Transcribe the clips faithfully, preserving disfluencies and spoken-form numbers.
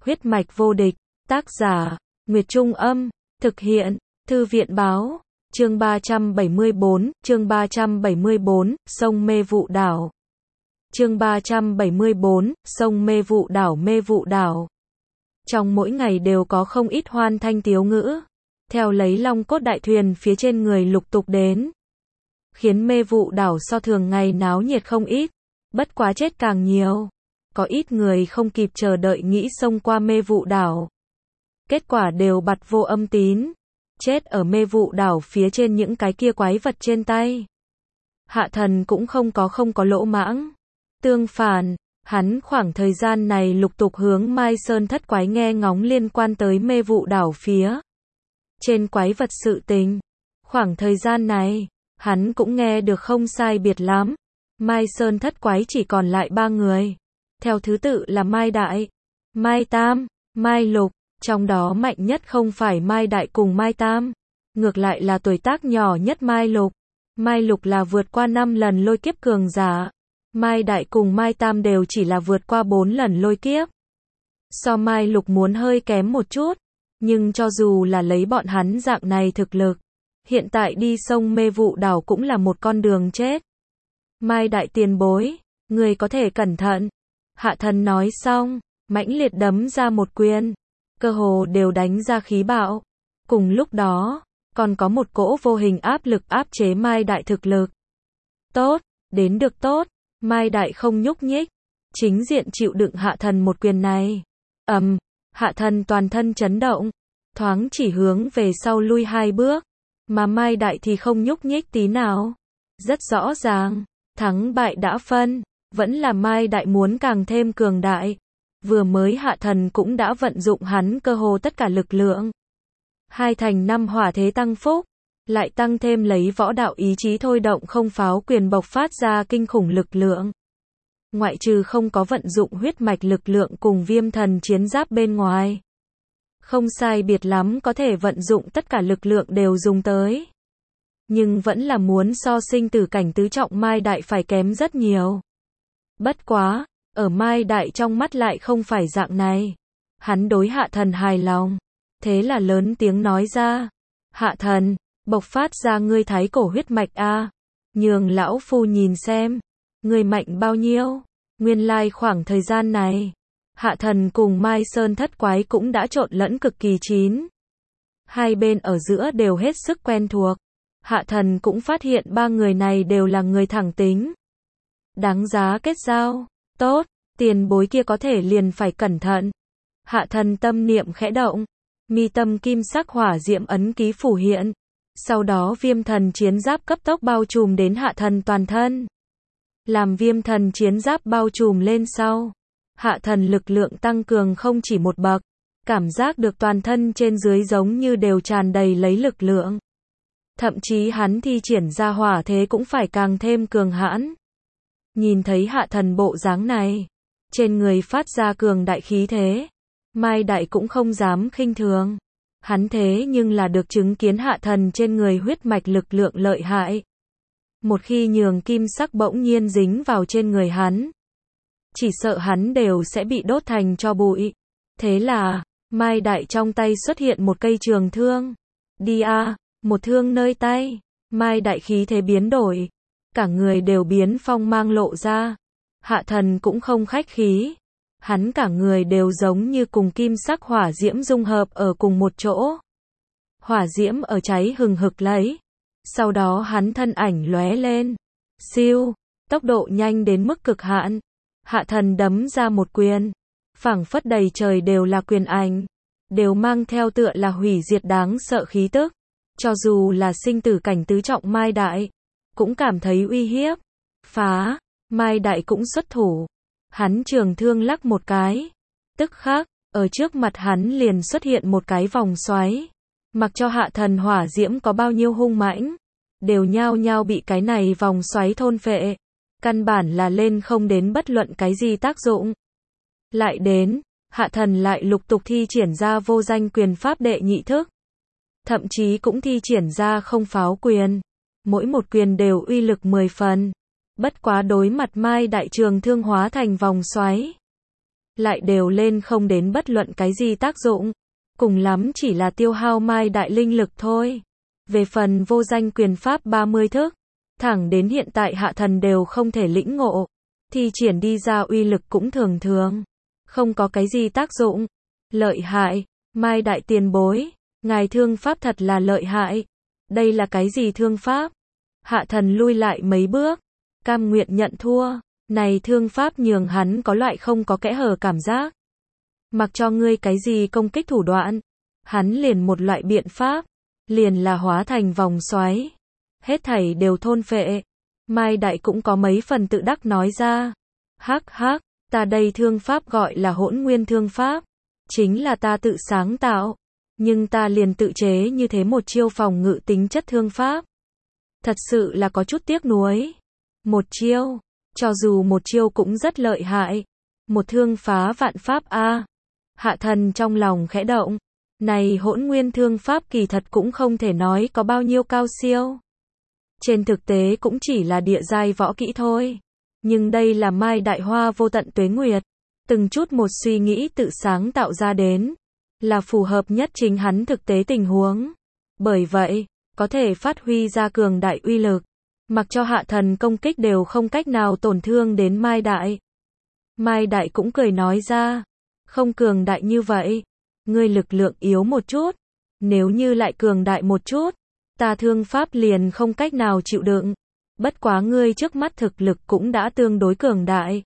Huyết mạch vô địch, tác giả, Nguyệt Trung Âm, thực hiện, Thư viện Báo, chương ba trăm bảy mươi bốn, chương ba trăm bảy mươi bốn, sông Mê Vụ Đảo. Chương ba trăm bảy mươi bốn, sông Mê Vụ Đảo Mê Vụ Đảo. Trong mỗi ngày đều có không ít hoan thanh tiếu ngữ, theo lấy long cốt đại thuyền phía trên người lục tục đến, khiến Mê Vụ Đảo so thường ngày náo nhiệt không ít, bất quá chết càng nhiều. Có ít người không kịp chờ đợi nghĩ xông qua Mê Vụ Đảo. Kết quả đều bặt vô âm tín, chết ở Mê Vụ Đảo phía trên những cái kia quái vật trên tay. Hạ Thần cũng không có không có lỗ mãng. Tương phản, hắn khoảng thời gian này lục tục hướng Mai Sơn thất quái nghe ngóng liên quan tới Mê Vụ Đảo phía trên quái vật sự tình. Khoảng thời gian này, hắn cũng nghe được không sai biệt lắm. Mai Sơn thất quái chỉ còn lại ba người. Theo thứ tự là Mai Đại, Mai Tam, Mai Lục, trong đó mạnh nhất không phải Mai Đại cùng Mai Tam, ngược lại là tuổi tác nhỏ nhất Mai Lục. Mai Lục là vượt qua năm lần lôi kiếp cường giả, Mai Đại cùng Mai Tam đều chỉ là vượt qua bốn lần lôi kiếp. So Mai Lục muốn hơi kém một chút, nhưng cho dù là lấy bọn hắn dạng này thực lực, hiện tại đi sông Mê Vụ Đảo cũng là một con đường chết. Mai Đại tiền bối, người có thể cẩn thận. Hạ Thần nói xong, mãnh liệt đấm ra một quyền, cơ hồ đều đánh ra khí bạo. Cùng lúc đó, còn có một cỗ vô hình áp lực áp chế Mai Đại thực lực. Tốt, đến được tốt, Mai Đại không nhúc nhích, chính diện chịu đựng Hạ Thần một quyền này. Ầm, um, Hạ Thần toàn thân chấn động, thoáng chỉ hướng về sau lui hai bước, mà Mai Đại thì không nhúc nhích tí nào. Rất rõ ràng, thắng bại đã phân. Vẫn là Mai Đại muốn càng thêm cường đại. Vừa mới Hạ Thần cũng đã vận dụng hắn cơ hồ tất cả lực lượng. Hai thành năm hỏa thế tăng phúc, lại tăng thêm lấy võ đạo ý chí thôi động không pháo quyền bộc phát ra kinh khủng lực lượng. Ngoại trừ không có vận dụng huyết mạch lực lượng cùng viêm thần chiến giáp bên ngoài. Không sai biệt lắm có thể vận dụng tất cả lực lượng đều dùng tới. Nhưng vẫn là muốn so sinh tử cảnh tứ trọng Mai Đại phải kém rất nhiều. Bất quá, ở Mai Đại trong mắt lại không phải dạng này. Hắn đối Hạ Thần hài lòng. Thế là lớn tiếng nói ra. Hạ Thần, bộc phát ra ngươi thái cổ huyết mạch a, nhường lão phu nhìn xem. Ngươi mạnh bao nhiêu? Nguyên lai khoảng thời gian này, Hạ Thần cùng Mai Sơn thất quái cũng đã trộn lẫn cực kỳ chín. Hai bên ở giữa đều hết sức quen thuộc. Hạ Thần cũng phát hiện ba người này đều là người thẳng tính. Đáng giá kết giao. Tốt, tiền bối kia có thể liền phải cẩn thận. Hạ Thần tâm niệm khẽ động, mi tâm kim sắc hỏa diễm ấn ký phủ hiện. Sau đó viêm thần chiến giáp cấp tốc bao trùm đến Hạ Thần toàn thân. Làm viêm thần chiến giáp bao trùm lên sau, Hạ Thần lực lượng tăng cường không chỉ một bậc, cảm giác được toàn thân trên dưới giống như đều tràn đầy lấy lực lượng. Thậm chí hắn thi triển ra hỏa thế cũng phải càng thêm cường hãn. Nhìn thấy Hạ Thần bộ dáng này, trên người phát ra cường đại khí thế, Mai Đại cũng không dám khinh thường. Hắn thế nhưng là được chứng kiến Hạ Thần trên người huyết mạch lực lượng lợi hại. Một khi nhường kim sắc bỗng nhiên dính vào trên người hắn, chỉ sợ hắn đều sẽ bị đốt thành tro bụi. Thế là, Mai Đại trong tay xuất hiện một cây trường thương. Đi a, một thương nơi tay, Mai Đại khí thế biến đổi. Cả người đều biến phong mang lộ ra. Hạ Thần cũng không khách khí. Hắn cả người đều giống như cùng kim sắc hỏa diễm dung hợp ở cùng một chỗ. Hỏa diễm ở cháy hừng hực lấy. Sau đó hắn thân ảnh lóe lên. Siêu, tốc độ nhanh đến mức cực hạn. Hạ Thần đấm ra một quyền. Phảng phất đầy trời đều là quyền ảnh. Đều mang theo tựa là hủy diệt đáng sợ khí tức. Cho dù là sinh tử cảnh tứ trọng Mai Đại, cũng cảm thấy uy hiếp. Phá, Mai Đại cũng xuất thủ. Hắn trường thương lắc một cái. Tức khắc, ở trước mặt hắn liền xuất hiện một cái vòng xoáy. Mặc cho Hạ Thần hỏa diễm có bao nhiêu hung mãnh, đều nhao nhao bị cái này vòng xoáy thôn phệ. Căn bản là lên không đến bất luận cái gì tác dụng. Lại đến, Hạ Thần lại lục tục thi triển ra vô danh quyền pháp đệ nhị thức. Thậm chí cũng thi triển ra không pháo quyền. Mỗi một quyền đều uy lực mười phần. Bất quá đối mặt Mai Đại trường thương hóa thành vòng xoáy. lại đều lên không đến bất luận cái gì tác dụng. Cùng lắm chỉ là tiêu hao Mai Đại linh lực thôi. Về phần vô danh quyền pháp ba mươi thức, thẳng đến hiện tại Hạ Thần đều không thể lĩnh ngộ. Thi triển đi ra uy lực cũng thường thường. Không có cái gì tác dụng. Lợi hại. Mai Đại tiền bối. Ngài thương pháp thật là lợi hại. Đây là cái gì thương pháp? Hạ Thần lui lại mấy bước. Cam nguyện nhận thua. Này thương pháp nhường hắn có loại không có kẽ hở cảm giác. Mặc cho ngươi cái gì công kích thủ đoạn. Hắn liền một loại biện pháp. Liền là hóa thành vòng xoáy. Hết thảy đều thôn phệ. Mai Đại cũng có mấy phần tự đắc nói ra. Hắc hắc, ta đây thương pháp gọi là hỗn nguyên thương pháp. Chính là ta tự sáng tạo. Nhưng ta liền tự chế như thế một chiêu phòng ngự tính chất thương pháp. Thật sự là có chút tiếc nuối. Một chiêu, cho dù một chiêu cũng rất lợi hại. Một thương phá vạn pháp a. Hạ Thần trong lòng khẽ động. Này hỗn nguyên thương pháp kỳ thật cũng không thể nói có bao nhiêu cao siêu. Trên thực tế cũng chỉ là địa giai võ kỹ thôi. Nhưng đây là Mai Đại Hoa vô tận tuế nguyệt. Từng chút một suy nghĩ tự sáng tạo ra đến. Là phù hợp nhất chính hắn thực tế tình huống. Bởi vậy, có thể phát huy ra cường đại uy lực. Mặc cho Hạ Thần công kích đều không cách nào tổn thương đến Mai Đại. Mai Đại cũng cười nói ra. Không cường đại như vậy. Ngươi lực lượng yếu một chút. Nếu như lại cường đại một chút. Ta thương pháp liền không cách nào chịu đựng. Bất quá ngươi trước mắt thực lực cũng đã tương đối cường đại.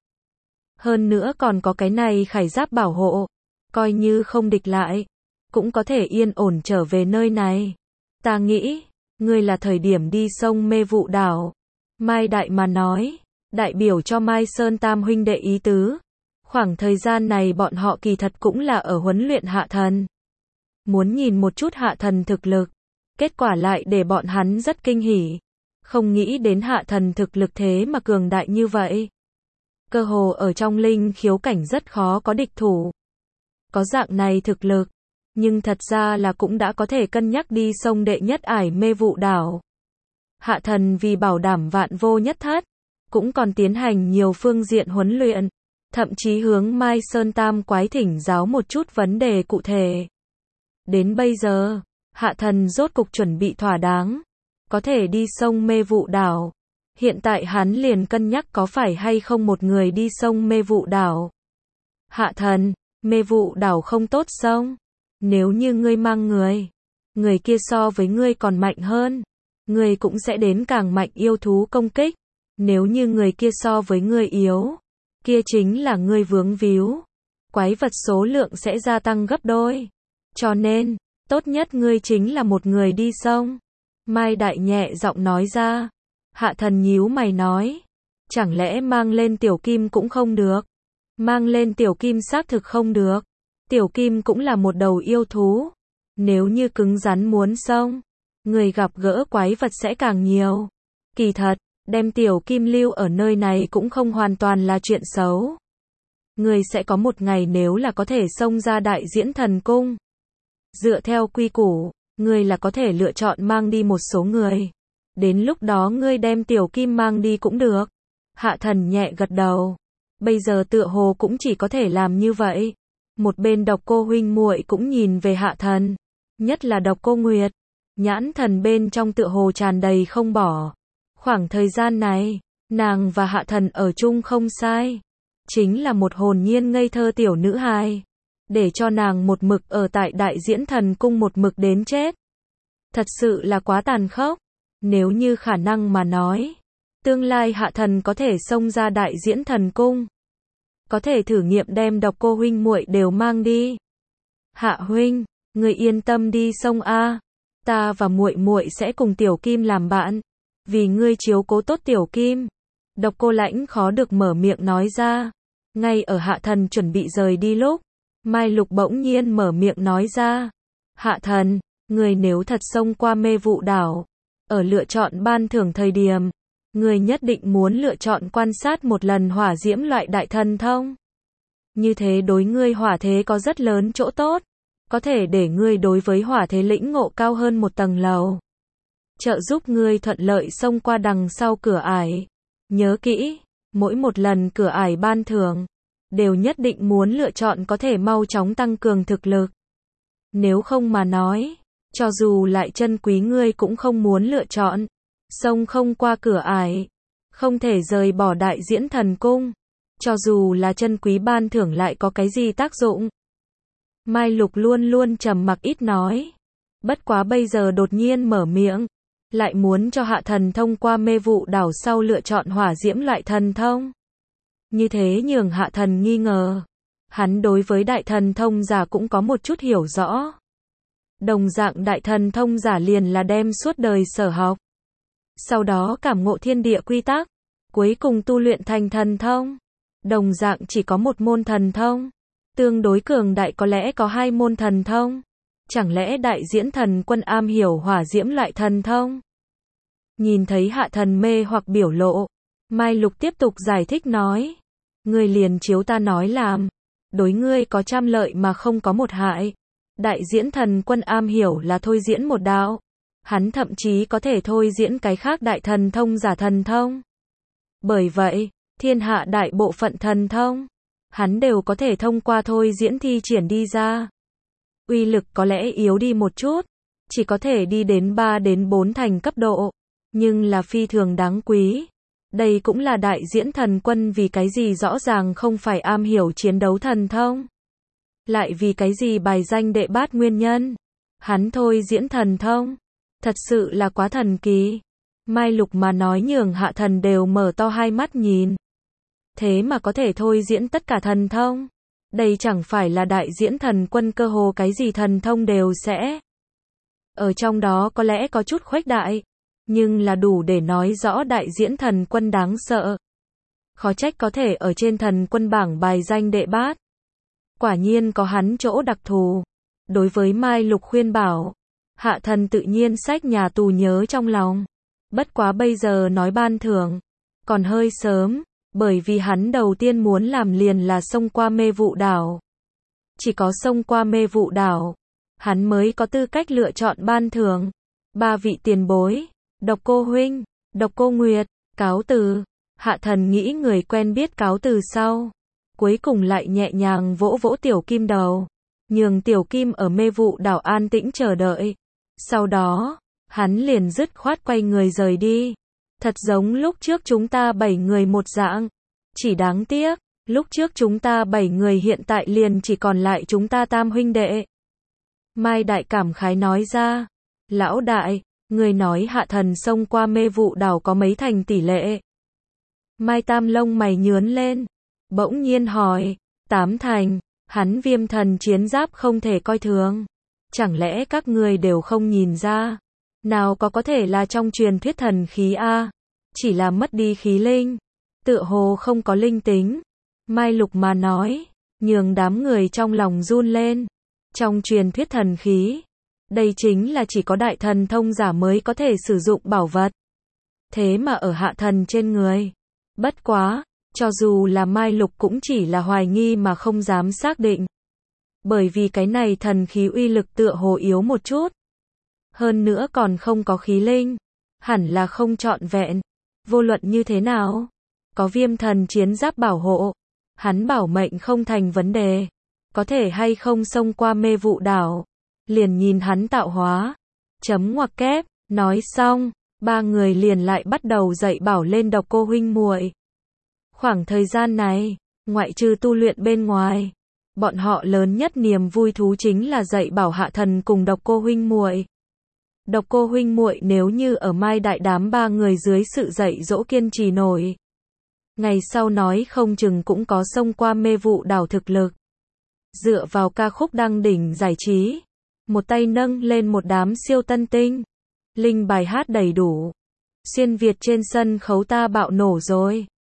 Hơn nữa còn có cái này khải giáp bảo hộ. Coi như không địch lại. Cũng có thể yên ổn trở về nơi này. Ta nghĩ. Ngươi là thời điểm đi sông Mê Vụ Đảo. Mai Đại mà nói. Đại biểu cho Mai Sơn Tam huynh đệ ý tứ. Khoảng thời gian này bọn họ kỳ thật cũng là ở huấn luyện Hạ Thần. Muốn nhìn một chút Hạ Thần thực lực. Kết quả lại để bọn hắn rất kinh hỉ. Không nghĩ đến Hạ Thần thực lực thế mà cường đại như vậy. Cơ hồ ở trong linh khiếu cảnh rất khó có địch thủ. Có dạng này thực lực. Nhưng thật ra là cũng đã có thể cân nhắc đi sông đệ nhất ải Mê Vụ Đảo. Hạ Thần vì bảo đảm vạn vô nhất thất. Cũng còn tiến hành nhiều phương diện huấn luyện. Thậm chí hướng Mai Sơn Tam quái thỉnh giáo một chút vấn đề cụ thể. Đến bây giờ, Hạ Thần rốt cục chuẩn bị thỏa đáng. Có thể đi sông Mê Vụ Đảo. Hiện tại hắn liền cân nhắc có phải hay không một người đi sông Mê Vụ Đảo. Hạ Thần, Mê Vụ Đảo không tốt sông. Nếu như ngươi mang người, người kia so với ngươi còn mạnh hơn. Ngươi cũng sẽ đến càng mạnh yêu thú công kích. Nếu như người kia so với ngươi yếu. Kia chính là ngươi vướng víu. Quái vật số lượng sẽ gia tăng gấp đôi. Cho nên, tốt nhất ngươi chính là một người đi sông. Mai Đại nhẹ giọng nói ra. Hạ Thần nhíu mày nói. Chẳng lẽ mang lên Tiểu Kim cũng không được? Mang lên Tiểu Kim xác thực không được. Tiểu Kim cũng là một đầu yêu thú. Nếu như cứng rắn muốn sông, người gặp gỡ quái vật sẽ càng nhiều. Kỳ thật, đem Tiểu Kim lưu ở nơi này cũng không hoàn toàn là chuyện xấu. Người sẽ có một ngày nếu là có thể xông ra Đại Diễn Thần Cung. Dựa theo quy củ, ngươi là có thể lựa chọn mang đi một số người. Đến lúc đó ngươi đem Tiểu Kim mang đi cũng được. Hạ Thần nhẹ gật đầu. Bây giờ tựa hồ cũng chỉ có thể làm như vậy. Một bên Độc Cô huynh muội cũng nhìn về Hạ Thần. Nhất là Độc Cô Nguyệt. Nhãn thần bên trong tựa hồ tràn đầy không bỏ. Khoảng thời gian này, nàng và Hạ Thần ở chung không sai. Chính là một hồn nhiên ngây thơ tiểu nữ hài. Để cho nàng một mực ở tại Đại Diễn Thần Cung một mực đến chết. Thật sự là quá tàn khốc. Nếu như khả năng mà nói. Tương lai Hạ Thần có thể xông ra Đại Diễn Thần Cung. Có thể thử nghiệm đem Độc Cô huynh muội đều mang đi. Hạ huynh, người yên tâm đi sông a. Ta và muội muội sẽ cùng Tiểu Kim làm bạn. Vì ngươi chiếu cố tốt Tiểu Kim. Độc Cô Lãnh khó được mở miệng nói ra. Ngay ở Hạ Thần chuẩn bị rời đi lúc. Mai Lục bỗng nhiên mở miệng nói ra. Hạ Thần, người nếu thật xông qua Mê Vụ Đảo. Ở lựa chọn ban thưởng thời điểm. Người nhất định muốn lựa chọn quan sát một lần hỏa diễm loại đại thần thông. Như thế đối ngươi hỏa thế có rất lớn chỗ tốt. Có thể để ngươi đối với hỏa thế lĩnh ngộ cao hơn một tầng lầu. Trợ giúp ngươi thuận lợi xông qua đằng sau cửa ải. Nhớ kỹ, mỗi một lần cửa ải ban thưởng, đều nhất định muốn lựa chọn có thể mau chóng tăng cường thực lực. Nếu không mà nói, cho dù lại chân quý ngươi cũng không muốn lựa chọn. Sông không qua cửa ải, không thể rời bỏ đại diễn thần cung. Cho dù là chân quý ban thưởng lại có cái gì tác dụng. Mai Lục luôn luôn trầm mặc ít nói. Bất quá bây giờ đột nhiên mở miệng. Lại muốn cho Hạ Thần thông qua mê vụ đảo sau lựa chọn hỏa diễm loại thần thông. Như thế nhường Hạ Thần nghi ngờ. Hắn đối với đại thần thông giả cũng có một chút hiểu rõ. Đồng dạng đại thần thông giả liền là đem suốt đời sở học. Sau đó cảm ngộ thiên địa quy tắc. Cuối cùng tu luyện thành thần thông. Đồng dạng chỉ có một môn thần thông. Tương đối cường đại có lẽ có hai môn thần thông. Chẳng lẽ đại diễn thần quân am hiểu hỏa diễm loại thần thông? Nhìn thấy Hạ Thần mê hoặc biểu lộ. Mai Lục tiếp tục giải thích nói. Ngươi liền chiếu ta nói làm. Đối ngươi có trăm lợi mà không có một hại. Đại diễn thần quân am hiểu là thôi diễn một đạo. Hắn thậm chí có thể thôi diễn cái khác đại thần thông giả thần thông. Bởi vậy, thiên hạ đại bộ phận thần thông, hắn đều có thể thông qua thôi diễn thi triển đi ra. Uy lực có lẽ yếu đi một chút, chỉ có thể đi đến ba đến bốn thành cấp độ, nhưng là phi thường đáng quý. Đây cũng là đại diễn thần quân vì cái gì rõ ràng không phải am hiểu chiến đấu thần thông. Lại vì cái gì bài danh đệ bát nguyên nhân. Hắn thôi diễn thần thông. Thật sự là quá thần kỳ. Mai Lục mà nói nhường Hạ Thần đều mở to hai mắt nhìn. Thế mà có thể thôi diễn tất cả thần thông. Đây chẳng phải là đại diễn thần quân cơ hồ cái gì thần thông đều sẽ. Ở trong đó có lẽ có chút khuếch đại. Nhưng là đủ để nói rõ đại diễn thần quân đáng sợ. Khó trách có thể ở trên thần quân bảng bài danh đệ bát. Quả nhiên có hắn chỗ đặc thù. Đối với Mai Lục khuyên bảo, Hạ Thần tự nhiên sách nhà tù nhớ trong lòng. Bất quá bây giờ nói ban thưởng, còn hơi sớm, bởi vì hắn đầu tiên muốn làm liền là xông qua mê vụ đảo. Chỉ có xông qua mê vụ đảo, hắn mới có tư cách lựa chọn ban thưởng. Ba vị tiền bối, Độc Cô huynh, Độc Cô Nguyệt, cáo từ. Hạ Thần nghĩ người quen biết cáo từ sau. Cuối cùng lại nhẹ nhàng vỗ vỗ Tiểu Kim đầu. Nhường Tiểu Kim ở mê vụ đảo an tĩnh chờ đợi. Sau đó, hắn liền dứt khoát quay người rời đi. Thật giống lúc trước chúng ta bảy người một dạng. Chỉ đáng tiếc, lúc trước chúng ta bảy người hiện tại liền chỉ còn lại chúng ta tam huynh đệ. Mai Đại cảm khái nói ra. Lão đại, người nói Hạ Thần xông qua mê vụ đảo có mấy thành tỷ lệ. Mai Tam lông mày nhướn lên. Bỗng nhiên hỏi. Tám thành, hắn viêm thần chiến giáp không thể coi thường. Chẳng lẽ các người đều không nhìn ra? Nào có có thể là trong truyền thuyết thần khí a, chỉ là mất đi khí linh, tựa hồ không có linh tính. Mai Lục mà nói, nhường đám người trong lòng run lên. Trong truyền thuyết thần khí, đây chính là chỉ có đại thần thông giả mới có thể sử dụng bảo vật. Thế mà ở Hạ Thần trên người. Bất quá, cho dù là Mai Lục cũng chỉ là hoài nghi mà không dám xác định. Bởi vì cái này thần khí uy lực tựa hồ yếu một chút. Hơn nữa còn không có khí linh. Hẳn là không trọn vẹn. Vô luận như thế nào? Có viêm thần chiến giáp bảo hộ. Hắn bảo mệnh không thành vấn đề. Có thể hay không xông qua mê vụ đảo. Liền nhìn hắn tạo hóa. Chấm ngoặc kép. Nói xong, ba người liền lại bắt đầu dạy bảo lên Độc Cô huynh muội. Khoảng thời gian này, ngoại trừ tu luyện bên ngoài, bọn họ lớn nhất niềm vui thú chính là dạy bảo Hạ Thần cùng Độc Cô huynh muội. Độc Cô huynh muội nếu như ở Mai Đại đám ba người dưới sự dạy dỗ kiên trì nổi, ngày sau nói không chừng cũng có xông qua mê vụ đảo thực lực. Dựa vào ca khúc đăng đỉnh giải trí, một tay nâng lên một đám siêu tân tinh, linh bài hát đầy đủ, xuyên Việt trên sân khấu ta bạo nổ rồi.